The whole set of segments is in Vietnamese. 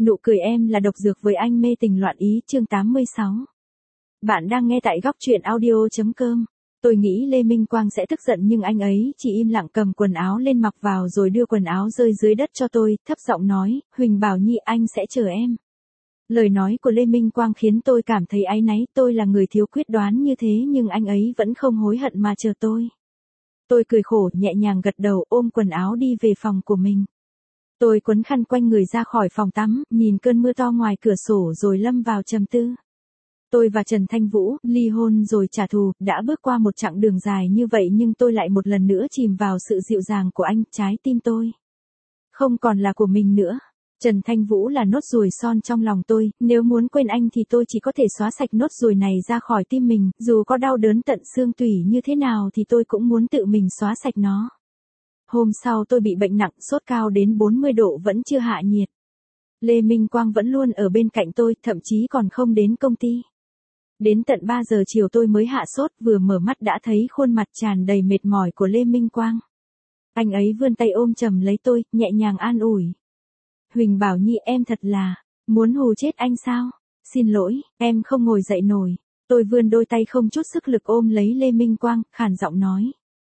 Nụ cười em là độc dược với anh mê tình loạn ý chương 86. Bạn đang nghe tại góc truyện audio.com. Tôi nghĩ Lê Minh Quang sẽ tức giận nhưng anh ấy chỉ im lặng cầm quần áo lên mặc vào rồi đưa quần áo rơi dưới đất cho tôi, thấp giọng nói, Huỳnh Bảo Nhi anh sẽ chờ em. Lời nói của Lê Minh Quang khiến tôi cảm thấy áy náy, tôi là người thiếu quyết đoán như thế nhưng anh ấy vẫn không hối hận mà chờ tôi. Tôi cười khổ, nhẹ nhàng gật đầu, ôm quần áo đi về phòng của mình. Tôi quấn khăn quanh người ra khỏi phòng tắm, nhìn cơn mưa to ngoài cửa sổ rồi lâm vào trầm tư. Tôi và Trần Thanh Vũ, ly hôn rồi trả thù, đã bước qua một chặng đường dài như vậy nhưng tôi lại một lần nữa chìm vào sự dịu dàng của anh, trái tim tôi không còn là của mình nữa. Trần Thanh Vũ là nốt ruồi son trong lòng tôi, nếu muốn quên anh thì tôi chỉ có thể xóa sạch nốt ruồi này ra khỏi tim mình, dù có đau đớn tận xương tủy như thế nào thì tôi cũng muốn tự mình xóa sạch nó. Hôm sau tôi bị bệnh nặng, sốt cao đến 40 độ vẫn chưa hạ nhiệt. Lê Minh Quang vẫn luôn ở bên cạnh tôi, thậm chí còn không đến công ty. Đến tận 3 giờ chiều tôi mới hạ sốt, vừa mở mắt đã thấy khuôn mặt tràn đầy mệt mỏi của Lê Minh Quang. Anh ấy vươn tay ôm chầm lấy tôi, nhẹ nhàng an ủi. Huỳnh Bảo Nhi em thật là, muốn hù chết anh sao? Xin lỗi, em không ngồi dậy nổi. Tôi vươn đôi tay không chút sức lực ôm lấy Lê Minh Quang, khàn giọng nói.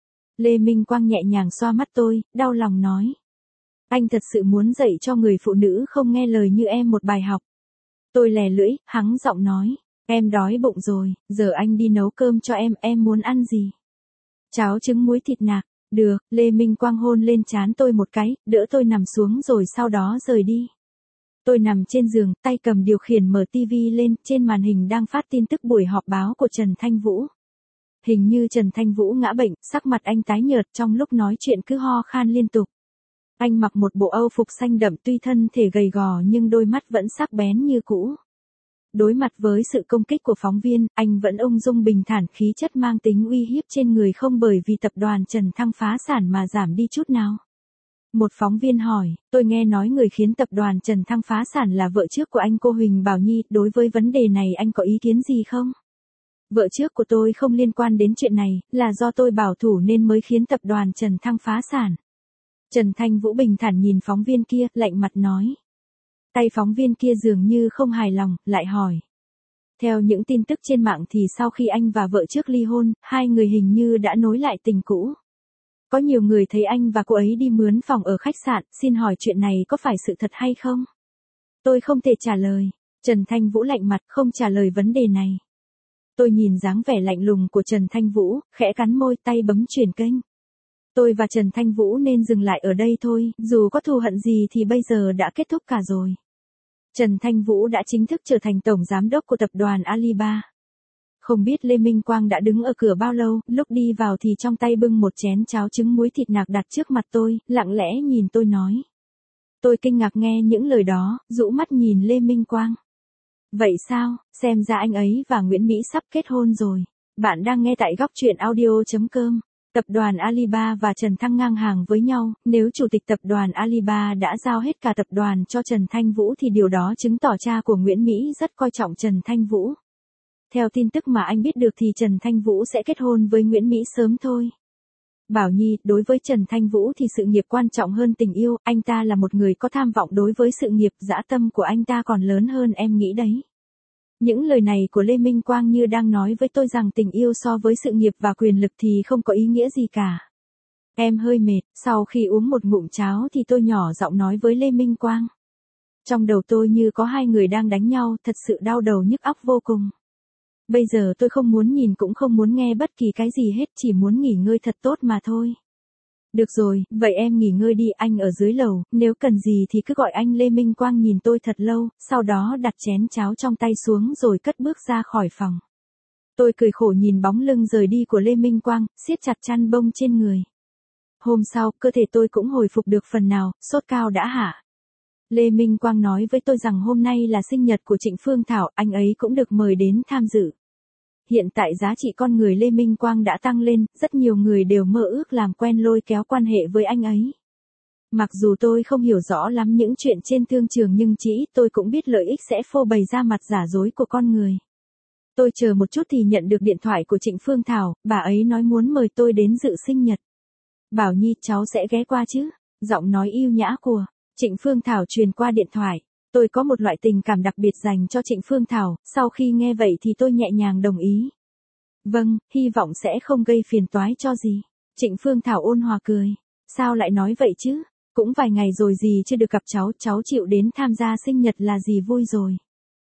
Lê Minh Quang nhẹ nhàng xoa mắt tôi, đau lòng nói. Anh thật sự muốn dạy cho người phụ nữ không nghe lời như em một bài học. Tôi lè lưỡi, hắng giọng nói. Em đói bụng rồi, giờ anh đi nấu cơm cho em muốn ăn gì? Cháo trứng muối thịt nạc. Được, Lê Minh Quang hôn lên trán tôi một cái, đỡ tôi nằm xuống rồi sau đó rời đi. Tôi nằm trên giường, tay cầm điều khiển mở tivi lên, trên màn hình đang phát tin tức buổi họp báo của Trần Thanh Vũ. Hình như Trần Thanh Vũ ngã bệnh, sắc mặt anh tái nhợt trong lúc nói chuyện cứ ho khan liên tục. Anh mặc một bộ âu phục xanh đậm tuy thân thể gầy gò nhưng đôi mắt vẫn sắc bén như cũ. Đối mặt với sự công kích của phóng viên, anh vẫn ung dung bình thản, khí chất mang tính uy hiếp trên người không bởi vì tập đoàn Trần Thăng phá sản mà giảm đi chút nào. Một phóng viên hỏi, tôi nghe nói người khiến tập đoàn Trần Thăng phá sản là vợ trước của anh cô Huỳnh Bảo Nhi, đối với vấn đề này anh có ý kiến gì không? Vợ trước của tôi không liên quan đến chuyện này, là do tôi bảo thủ nên mới khiến tập đoàn Trần Thăng phá sản. Trần Thanh Vũ bình thản nhìn phóng viên kia, lạnh mặt nói. Tay phóng viên kia dường như không hài lòng, lại hỏi. Theo những tin tức trên mạng thì sau khi anh và vợ trước ly hôn, hai người hình như đã nối lại tình cũ. Có nhiều người thấy anh và cô ấy đi mướn phòng ở khách sạn, xin hỏi chuyện này có phải sự thật hay không? Tôi không thể trả lời. Trần Thanh Vũ lạnh mặt không trả lời vấn đề này. Tôi nhìn dáng vẻ lạnh lùng của Trần Thanh Vũ, khẽ cắn môi tay bấm chuyển kênh. Tôi và Trần Thanh Vũ nên dừng lại ở đây thôi, dù có thù hận gì thì bây giờ đã kết thúc cả rồi. Trần Thanh Vũ đã chính thức trở thành tổng giám đốc của tập đoàn Alibaba. Không biết Lê Minh Quang đã đứng ở cửa bao lâu, lúc đi vào thì trong tay bưng một chén cháo trứng muối thịt nạc đặt trước mặt tôi, lặng lẽ nhìn tôi nói. Tôi kinh ngạc nghe những lời đó, rũ mắt nhìn Lê Minh Quang. Vậy sao, xem ra anh ấy và Nguyễn Mỹ sắp kết hôn rồi. Bạn đang nghe tại góc truyện audio.com. Tập đoàn Alibaba và Trần Thăng ngang hàng với nhau, nếu chủ tịch tập đoàn Alibaba đã giao hết cả tập đoàn cho Trần Thanh Vũ thì điều đó chứng tỏ cha của Nguyễn Mỹ rất coi trọng Trần Thanh Vũ. Theo tin tức mà anh biết được thì Trần Thanh Vũ sẽ kết hôn với Nguyễn Mỹ sớm thôi. Bảo Nhi, đối với Trần Thanh Vũ thì sự nghiệp quan trọng hơn tình yêu, anh ta là một người có tham vọng đối với sự nghiệp, dã tâm của anh ta còn lớn hơn em nghĩ đấy. Những lời này của Lê Minh Quang như đang nói với tôi rằng tình yêu so với sự nghiệp và quyền lực thì không có ý nghĩa gì cả. Em hơi mệt, sau khi uống một ngụm cháo thì tôi nhỏ giọng nói với Lê Minh Quang. Trong đầu tôi như có hai người đang đánh nhau, thật sự đau đầu nhức óc vô cùng. Bây giờ tôi không muốn nhìn cũng không muốn nghe bất kỳ cái gì hết, chỉ muốn nghỉ ngơi thật tốt mà thôi. Được rồi, vậy em nghỉ ngơi đi, anh ở dưới lầu, nếu cần gì thì cứ gọi anh. Lê Minh Quang nhìn tôi thật lâu, sau đó đặt chén cháo trong tay xuống rồi cất bước ra khỏi phòng. Tôi cười khổ nhìn bóng lưng rời đi của Lê Minh Quang, siết chặt chăn bông trên người. Hôm sau, cơ thể tôi cũng hồi phục được phần nào, sốt cao đã hạ. Lê Minh Quang nói với tôi rằng hôm nay là sinh nhật của Trịnh Phương Thảo, anh ấy cũng được mời đến tham dự. Hiện tại giá trị con người Lê Minh Quang đã tăng lên, rất nhiều người đều mơ ước làm quen lôi kéo quan hệ với anh ấy. Mặc dù tôi không hiểu rõ lắm những chuyện trên thương trường nhưng chỉ tôi cũng biết lợi ích sẽ phô bày ra mặt giả dối của con người. Tôi chờ một chút thì nhận được điện thoại của Trịnh Phương Thảo, bà ấy nói muốn mời tôi đến dự sinh nhật. Bảo Nhi cháu sẽ ghé qua chứ, giọng nói yêu nhã của Trịnh Phương Thảo truyền qua điện thoại. Tôi có một loại tình cảm đặc biệt dành cho Trịnh Phương Thảo, sau khi nghe vậy thì tôi nhẹ nhàng đồng ý. Vâng, hy vọng sẽ không gây phiền toái cho gì. Trịnh Phương Thảo ôn hòa cười. Sao lại nói vậy chứ? Cũng vài ngày rồi gì chưa được gặp cháu chịu đến tham gia sinh nhật là gì vui rồi.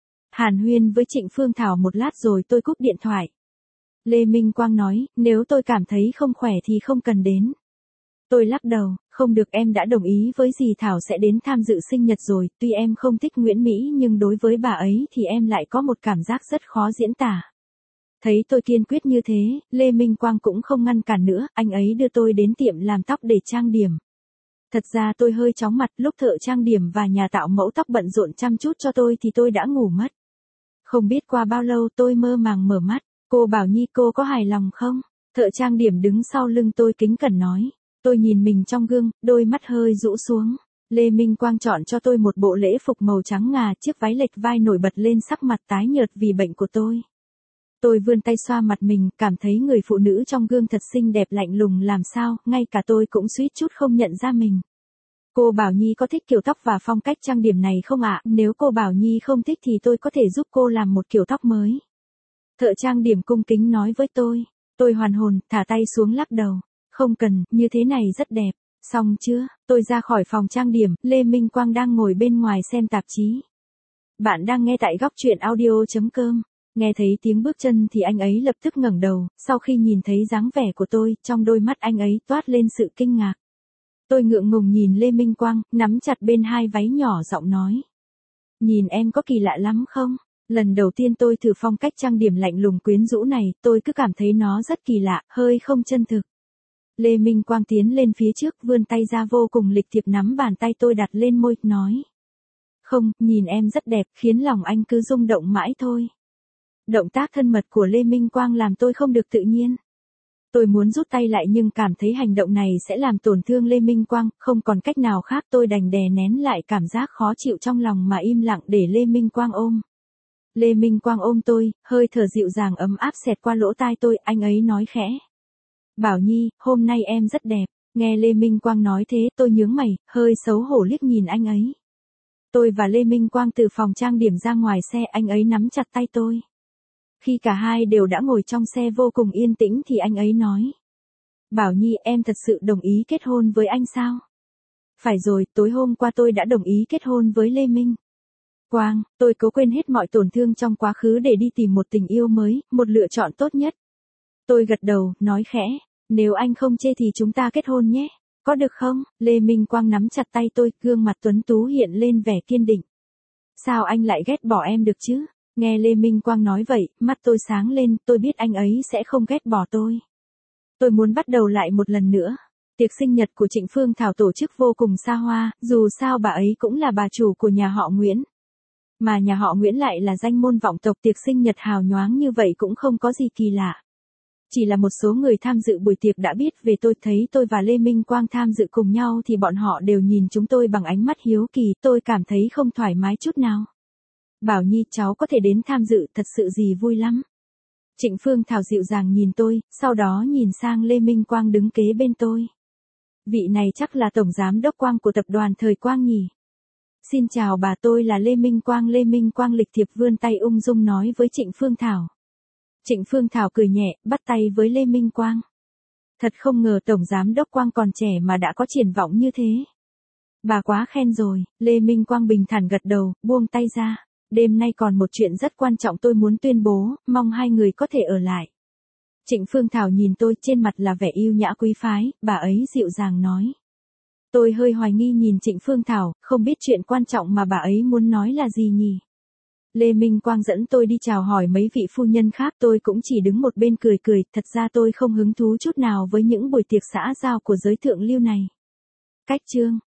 Hàn huyên với Trịnh Phương Thảo một lát rồi tôi cúp điện thoại. Lê Minh Quang nói, nếu tôi cảm thấy không khỏe thì không cần đến. Tôi lắc đầu, không được, em đã đồng ý với dì Thảo sẽ đến tham dự sinh nhật rồi, tuy em không thích Nguyễn Mỹ nhưng đối với bà ấy thì em lại có một cảm giác rất khó diễn tả. Thấy tôi kiên quyết như thế, Lê Minh Quang cũng không ngăn cản nữa, anh ấy đưa tôi đến tiệm làm tóc để trang điểm. Thật ra tôi hơi chóng mặt, lúc thợ trang điểm và nhà tạo mẫu tóc bận rộn chăm chút cho tôi thì tôi đã ngủ mất. Không biết qua bao lâu tôi mơ màng mở mắt, cô Bảo Nhi cô có hài lòng không? Thợ trang điểm đứng sau lưng tôi kính cẩn nói. Tôi nhìn mình trong gương, đôi mắt hơi rũ xuống. Lê Minh Quang chọn cho tôi một bộ lễ phục màu trắng ngà, chiếc váy lệch vai nổi bật lên sắc mặt tái nhợt vì bệnh của tôi. Tôi vươn tay xoa mặt mình, cảm thấy người phụ nữ trong gương thật xinh đẹp lạnh lùng làm sao, ngay cả tôi cũng suýt chút không nhận ra mình. Cô Bảo Nhi có thích kiểu tóc và phong cách trang điểm này không ạ? Nếu cô Bảo Nhi không thích thì tôi có thể giúp cô làm một kiểu tóc mới. Thợ trang điểm cung kính nói với tôi. Tôi hoàn hồn, thả tay xuống lắc đầu. Không cần, như thế này rất đẹp. Xong chưa? Tôi ra khỏi phòng trang điểm, Lê Minh Quang đang ngồi bên ngoài xem tạp chí. Bạn đang nghe tại góc truyện audio.com. Nghe thấy tiếng bước chân thì anh ấy lập tức ngẩng đầu, sau khi nhìn thấy dáng vẻ của tôi, trong đôi mắt anh ấy toát lên sự kinh ngạc. Tôi ngượng ngùng nhìn Lê Minh Quang, nắm chặt bên hai váy nhỏ giọng nói. Nhìn em có kỳ lạ lắm không? Lần đầu tiên tôi thử phong cách trang điểm lạnh lùng quyến rũ này, tôi cứ cảm thấy nó rất kỳ lạ, hơi không chân thực. Lê Minh Quang tiến lên phía trước, vươn tay ra vô cùng lịch thiệp nắm bàn tay tôi đặt lên môi, nói. Không, nhìn em rất đẹp, khiến lòng anh cứ rung động mãi thôi. Động tác thân mật của Lê Minh Quang làm tôi không được tự nhiên. Tôi muốn rút tay lại nhưng cảm thấy hành động này sẽ làm tổn thương Lê Minh Quang, không còn cách nào khác tôi đành đè nén lại cảm giác khó chịu trong lòng mà im lặng để Lê Minh Quang ôm. Lê Minh Quang ôm tôi, hơi thở dịu dàng ấm áp xẹt qua lỗ tai tôi, anh ấy nói khẽ. Bảo Nhi, hôm nay em rất đẹp. Nghe Lê Minh Quang nói thế, tôi nhướng mày, hơi xấu hổ liếc nhìn anh ấy. Tôi và Lê Minh Quang từ phòng trang điểm ra ngoài xe, anh ấy nắm chặt tay tôi. Khi cả hai đều đã ngồi trong xe vô cùng yên tĩnh thì anh ấy nói. Bảo Nhi, em thật sự đồng ý kết hôn với anh sao? Phải rồi, tối hôm qua tôi đã đồng ý kết hôn với Lê Minh Quang, tôi cố quên hết mọi tổn thương trong quá khứ để đi tìm một tình yêu mới, một lựa chọn tốt nhất. Tôi gật đầu, nói khẽ, nếu anh không chê thì chúng ta kết hôn nhé, có được không? Lê Minh Quang nắm chặt tay tôi, gương mặt tuấn tú hiện lên vẻ kiên định. Sao anh lại ghét bỏ em được chứ? Nghe Lê Minh Quang nói vậy, mắt tôi sáng lên, tôi biết anh ấy sẽ không ghét bỏ tôi. Tôi muốn bắt đầu lại một lần nữa. Tiệc sinh nhật của Trịnh Phương Thảo tổ chức vô cùng xa hoa, dù sao bà ấy cũng là bà chủ của nhà họ Nguyễn. Mà nhà họ Nguyễn lại là danh môn vọng tộc, tiệc sinh nhật hào nhoáng như vậy cũng không có gì kỳ lạ. Chỉ là một số người tham dự buổi tiệc đã biết về tôi, thấy tôi và Lê Minh Quang tham dự cùng nhau thì bọn họ đều nhìn chúng tôi bằng ánh mắt hiếu kỳ, tôi cảm thấy không thoải mái chút nào. Bảo Nhi, cháu có thể đến tham dự, thật sự gì vui lắm. Trịnh Phương Thảo dịu dàng nhìn tôi, sau đó nhìn sang Lê Minh Quang đứng kế bên tôi. Vị này chắc là tổng giám đốc Quang của tập đoàn Thời Quang nhỉ. Xin chào bà, tôi là Lê Minh Quang. Lê Minh Quang lịch thiệp vươn tay ung dung nói với Trịnh Phương Thảo. Trịnh Phương Thảo cười nhẹ, bắt tay với Lê Minh Quang. Thật không ngờ tổng giám đốc Quang còn trẻ mà đã có triển vọng như thế. Bà quá khen rồi. Lê Minh Quang bình thản gật đầu, buông tay ra. Đêm nay còn một chuyện rất quan trọng tôi muốn tuyên bố, mong hai người có thể ở lại. Trịnh Phương Thảo nhìn tôi, trên mặt là vẻ yêu nhã quý phái, bà ấy dịu dàng nói. Tôi hơi hoài nghi nhìn Trịnh Phương Thảo, không biết chuyện quan trọng mà bà ấy muốn nói là gì nhỉ. Lê Minh Quang dẫn tôi đi chào hỏi mấy vị phu nhân khác, tôi cũng chỉ đứng một bên cười cười, thật ra tôi không hứng thú chút nào với những buổi tiệc xã giao của giới thượng lưu này. Cách chương